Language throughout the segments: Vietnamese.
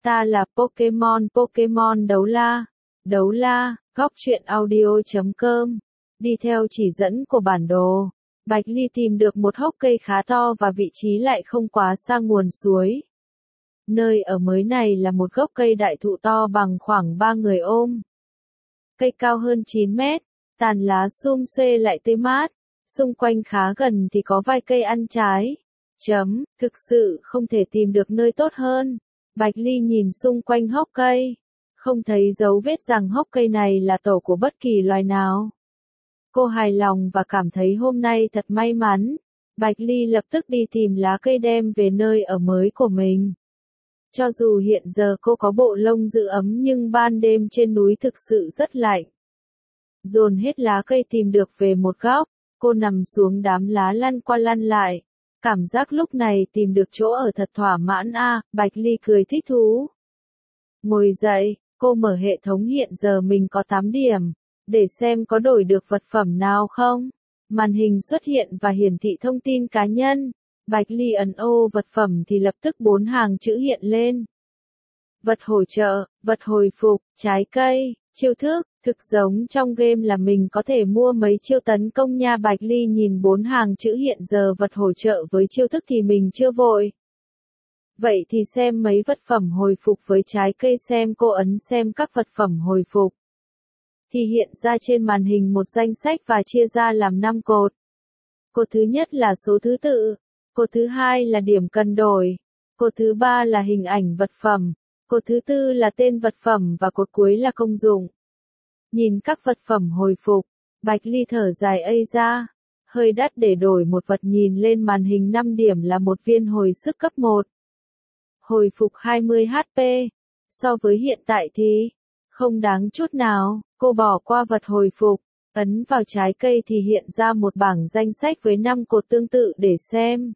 Ta là Pokemon, Pokemon đấu la. Đấu la, góc truyện audio.com. Đi theo chỉ dẫn của bản đồ, Bạch Ly tìm được một hốc cây khá to và vị trí lại không quá xa nguồn suối. Nơi ở mới này là một gốc cây đại thụ to bằng khoảng 3 người ôm. Cây cao hơn 9 mét, tàn lá sum xuê lại tươi mát, xung quanh khá gần thì có vài cây ăn trái. Thực sự không thể tìm được nơi tốt hơn. Bạch Ly nhìn xung quanh hốc cây, không thấy dấu vết rằng hốc cây này là tổ của bất kỳ loài nào. Cô hài lòng và cảm thấy hôm nay thật may mắn. Bạch Ly lập tức đi tìm lá cây đem về nơi ở mới của mình. Cho dù hiện giờ cô có bộ lông giữ ấm nhưng ban đêm trên núi thực sự rất lạnh. Dồn hết lá cây tìm được về một góc, cô nằm xuống đám lá lăn qua lăn lại. Cảm giác lúc này tìm được chỗ ở thật thỏa mãn Bạch Ly cười thích thú. Ngồi dậy, cô mở hệ thống hiện giờ mình có 8 điểm, để xem có đổi được vật phẩm nào không. Màn hình xuất hiện và hiển thị thông tin cá nhân. Bạch Ly ấn ô vật phẩm thì lập tức 4 hàng chữ hiện lên. Vật hỗ trợ, vật hồi phục, trái cây, chiêu thức, thực giống trong game là mình có thể mua mấy chiêu tấn công nha. Bạch Ly nhìn 4 hàng chữ hiện giờ vật hỗ trợ với chiêu thức thì mình chưa vội. Vậy thì xem mấy vật phẩm hồi phục với trái cây xem. Cô ấn xem các vật phẩm hồi phục. Thì hiện ra trên màn hình một danh sách và chia ra làm 5 cột. Cột thứ nhất là số thứ tự. Cột thứ hai là điểm cần đổi. Cột thứ ba là hình ảnh vật phẩm. Cột thứ tư là tên vật phẩm và cột cuối là công dụng. Nhìn các vật phẩm hồi phục, Bạch Ly thở dài ra. Hơi đắt để đổi một vật. Nhìn lên màn hình 5 điểm là một viên hồi sức cấp 1. Hồi phục 20 HP. So với hiện tại thì không đáng chút nào. Cô bỏ qua vật hồi phục, ấn vào trái cây thì hiện ra một bảng danh sách với 5 cột tương tự để xem.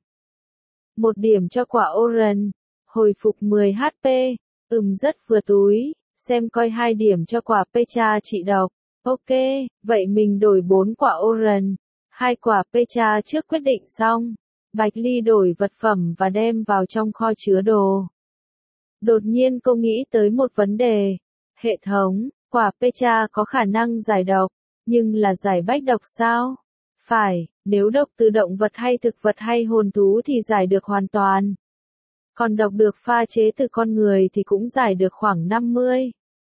1 điểm cho quả orange, hồi phục 10 HP, rất vừa túi, xem coi 2 điểm cho quả pecha trị độc. Ok, vậy mình đổi 4 quả orange, 2 quả pecha trước quyết định xong. Bạch Ly đổi vật phẩm và đem vào trong kho chứa đồ. Đột nhiên cô nghĩ tới một vấn đề. Hệ thống, quả pecha có khả năng giải độc, nhưng là giải bách độc sao? Phải, nếu độc từ động vật hay thực vật hay hồn thú thì giải được hoàn toàn. Còn độc được pha chế từ con người thì cũng giải được khoảng 50.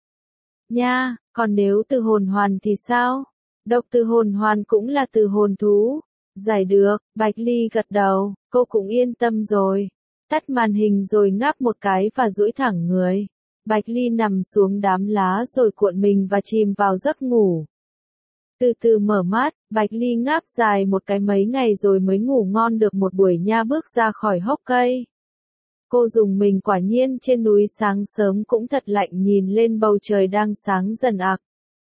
Nha, còn nếu từ hồn hoàn thì sao? Độc từ hồn hoàn cũng là từ hồn thú. Giải được, Bạch Ly gật đầu, cô cũng yên tâm rồi. Tắt màn hình rồi ngáp một cái và duỗi thẳng người. Bạch Ly nằm xuống đám lá rồi cuộn mình và chìm vào giấc ngủ. Từ từ mở mắt, Bạch Ly ngáp dài một cái mấy ngày rồi mới ngủ ngon được một buổi nha. Bước ra khỏi hốc cây. Cô rùng mình, quả nhiên trên núi sáng sớm cũng thật lạnh. Nhìn lên bầu trời đang sáng dần ạc.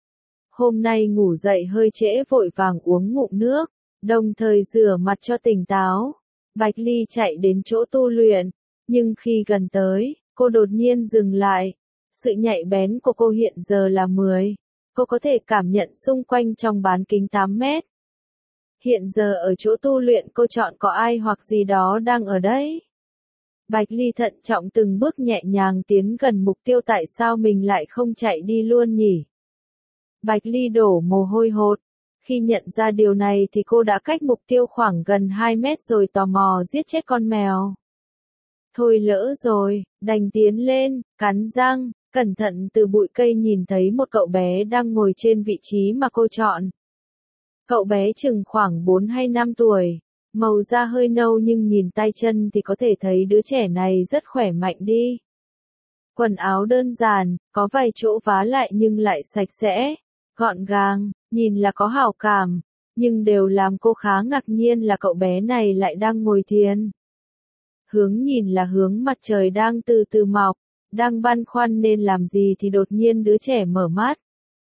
Hôm nay ngủ dậy hơi trễ vội vàng uống ngụm nước, đồng thời rửa mặt cho tỉnh táo. Bạch Ly chạy đến chỗ tu luyện, nhưng khi gần tới, cô đột nhiên dừng lại. Sự nhạy bén của cô hiện giờ là 10. Cô có thể cảm nhận xung quanh trong bán kính 8 mét. Hiện giờ ở chỗ tu luyện cô chọn có ai hoặc gì đó đang ở đấy. Bạch Ly thận trọng từng bước nhẹ nhàng tiến gần mục tiêu. Tại sao mình lại không chạy đi luôn nhỉ? Bạch Ly đổ mồ hôi hột. Khi nhận ra điều này thì cô đã cách mục tiêu khoảng gần 2 mét rồi tò mò giết chết con mèo. Thôi lỡ rồi, đành tiến lên, cắn răng, cẩn thận từ bụi cây nhìn thấy một cậu bé đang ngồi trên vị trí mà cô chọn. Cậu bé chừng khoảng 4 hay 5 tuổi, màu da hơi nâu nhưng nhìn tay chân thì có thể thấy đứa trẻ này rất khỏe mạnh đi. Quần áo đơn giản, có vài chỗ vá lại nhưng lại sạch sẽ, gọn gàng, nhìn là có hảo cảm, nhưng đều làm cô khá ngạc nhiên là cậu bé này lại đang ngồi thiền. Hướng nhìn là hướng mặt trời đang từ từ mọc, đang băn khoăn nên làm gì thì đột nhiên đứa trẻ mở mắt.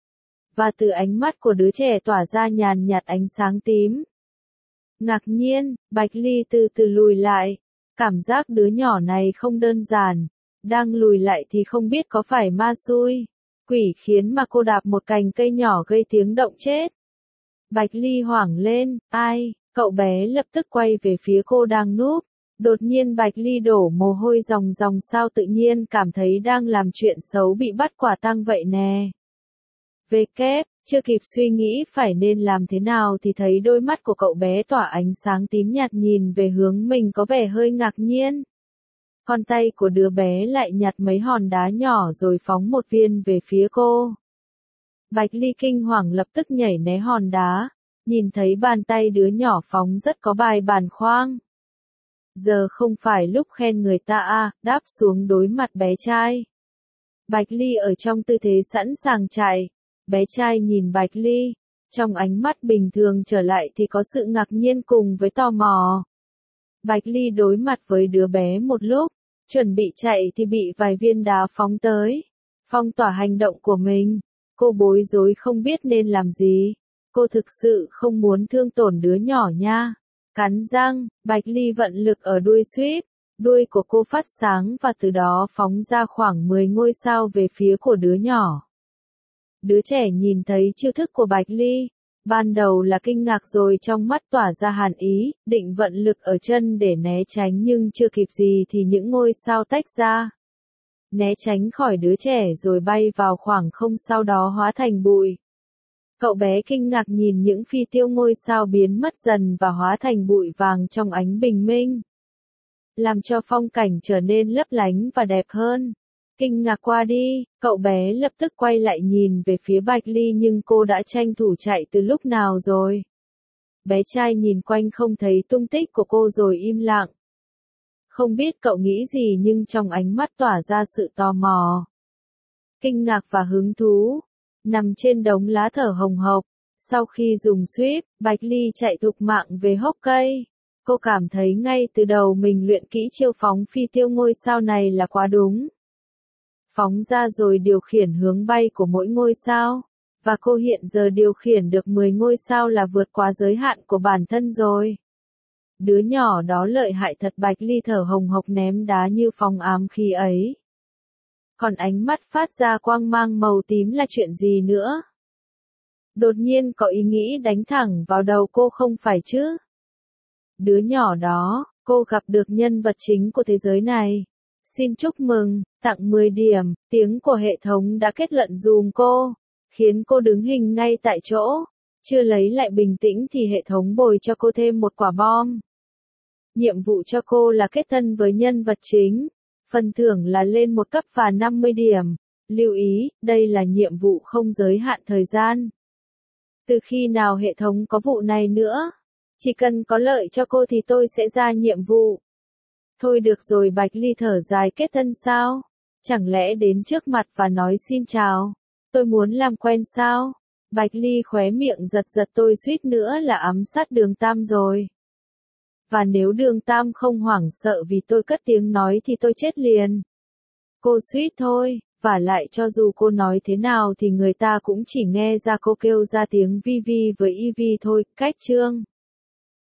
Và từ ánh mắt của đứa trẻ tỏa ra nhàn nhạt ánh sáng tím. Ngạc nhiên, Bạch Ly từ từ lùi lại, cảm giác đứa nhỏ này không đơn giản, đang lùi lại thì không biết có phải ma xui, quỷ khiến mà cô đạp một cành cây nhỏ gây tiếng động chết. Bạch Ly hoảng lên, ai, cậu bé lập tức quay về phía cô đang núp, Đột nhiên Bạch Ly đổ mồ hôi ròng ròng, sao tự nhiên cảm thấy đang làm chuyện xấu bị bắt quả tang vậy nè. Về kép, chưa kịp suy nghĩ phải nên làm thế nào thì thấy đôi mắt của cậu bé tỏa ánh sáng tím nhạt nhìn về hướng mình có vẻ hơi ngạc nhiên. Con tay của đứa bé lại nhặt mấy hòn đá nhỏ rồi phóng một viên về phía cô. Bạch Ly kinh hoàng lập tức nhảy né hòn đá, nhìn thấy bàn tay đứa nhỏ phóng rất có bài bản khoang. Giờ không phải lúc khen người ta à, đáp xuống đối mặt bé trai. Bạch Ly ở trong tư thế sẵn sàng chạy. Bé trai nhìn Bạch Ly, trong ánh mắt bình thường trở lại thì có sự ngạc nhiên cùng với tò mò. Bạch Ly đối mặt với đứa bé một lúc, chuẩn bị chạy thì bị vài viên đá phóng tới, phong tỏa hành động của mình. Cô bối rối không biết nên làm gì. Cô thực sự không muốn thương tổn đứa nhỏ nha. Cắn răng, Bạch Ly vận lực ở đuôi Swift, đuôi của cô phát sáng và từ đó phóng ra khoảng 10 ngôi sao về phía của đứa nhỏ. Đứa trẻ nhìn thấy chiêu thức của Bạch Ly, ban đầu là kinh ngạc rồi trong mắt tỏa ra hàn ý, định vận lực ở chân để né tránh nhưng chưa kịp gì thì những ngôi sao tách ra. Né tránh khỏi đứa trẻ rồi bay vào khoảng không, sau đó hóa thành bụi. Cậu bé kinh ngạc nhìn những phi tiêu ngôi sao biến mất dần và hóa thành bụi vàng trong ánh bình minh, làm cho phong cảnh trở nên lấp lánh và đẹp hơn. Kinh ngạc qua đi, cậu bé lập tức quay lại nhìn về phía Bạch Ly nhưng cô đã tranh thủ chạy từ lúc nào rồi. Bé trai nhìn quanh không thấy tung tích của cô rồi im lặng. Không biết cậu nghĩ gì nhưng trong ánh mắt tỏa ra sự tò mò, kinh ngạc và hứng thú. Nằm trên đống lá thở hồng hộc, sau khi dùng Swift, Bạch Ly chạy thục mạng về hốc cây. Cô cảm thấy ngay từ đầu mình luyện kỹ chiêu phóng phi tiêu ngôi sao này là quá đúng. Phóng ra rồi điều khiển hướng bay của mỗi ngôi sao, và cô hiện giờ điều khiển được 10 ngôi sao là vượt quá giới hạn của bản thân rồi. Đứa nhỏ đó lợi hại thật. Bạch Ly thở hồng hộc ném đá như phong ám khí ấy. Còn ánh mắt phát ra quang mang màu tím là chuyện gì nữa? Đột nhiên có ý nghĩ đánh thẳng vào đầu cô không phải chứ? Đứa nhỏ đó, cô gặp được nhân vật chính của thế giới này. Xin chúc mừng, tặng 10 điểm, tiếng của hệ thống đã kết luận dùm cô, khiến cô đứng hình ngay tại chỗ. Chưa lấy lại bình tĩnh thì hệ thống bồi cho cô thêm một quả bom. Nhiệm vụ cho cô là kết thân với nhân vật chính. Phần thưởng là lên một cấp và 50 điểm. Lưu ý, đây là nhiệm vụ không giới hạn thời gian. Từ khi nào hệ thống có vụ này nữa? Chỉ cần có lợi cho cô thì tôi sẽ ra nhiệm vụ. Thôi được rồi. Bạch Ly thở dài, kết thân sao? Chẳng lẽ đến trước mặt và nói xin chào? Tôi muốn làm quen sao? Bạch Ly khóe miệng giật giật, tôi suýt nữa là ám sát Đường Tam rồi. Và nếu Đường Tam không hoảng sợ vì tôi cất tiếng nói thì tôi chết liền. Cô suýt thôi, và lại cho dù cô nói thế nào thì người ta cũng chỉ nghe ra cô kêu ra tiếng vi vi với y vi thôi. Cách chương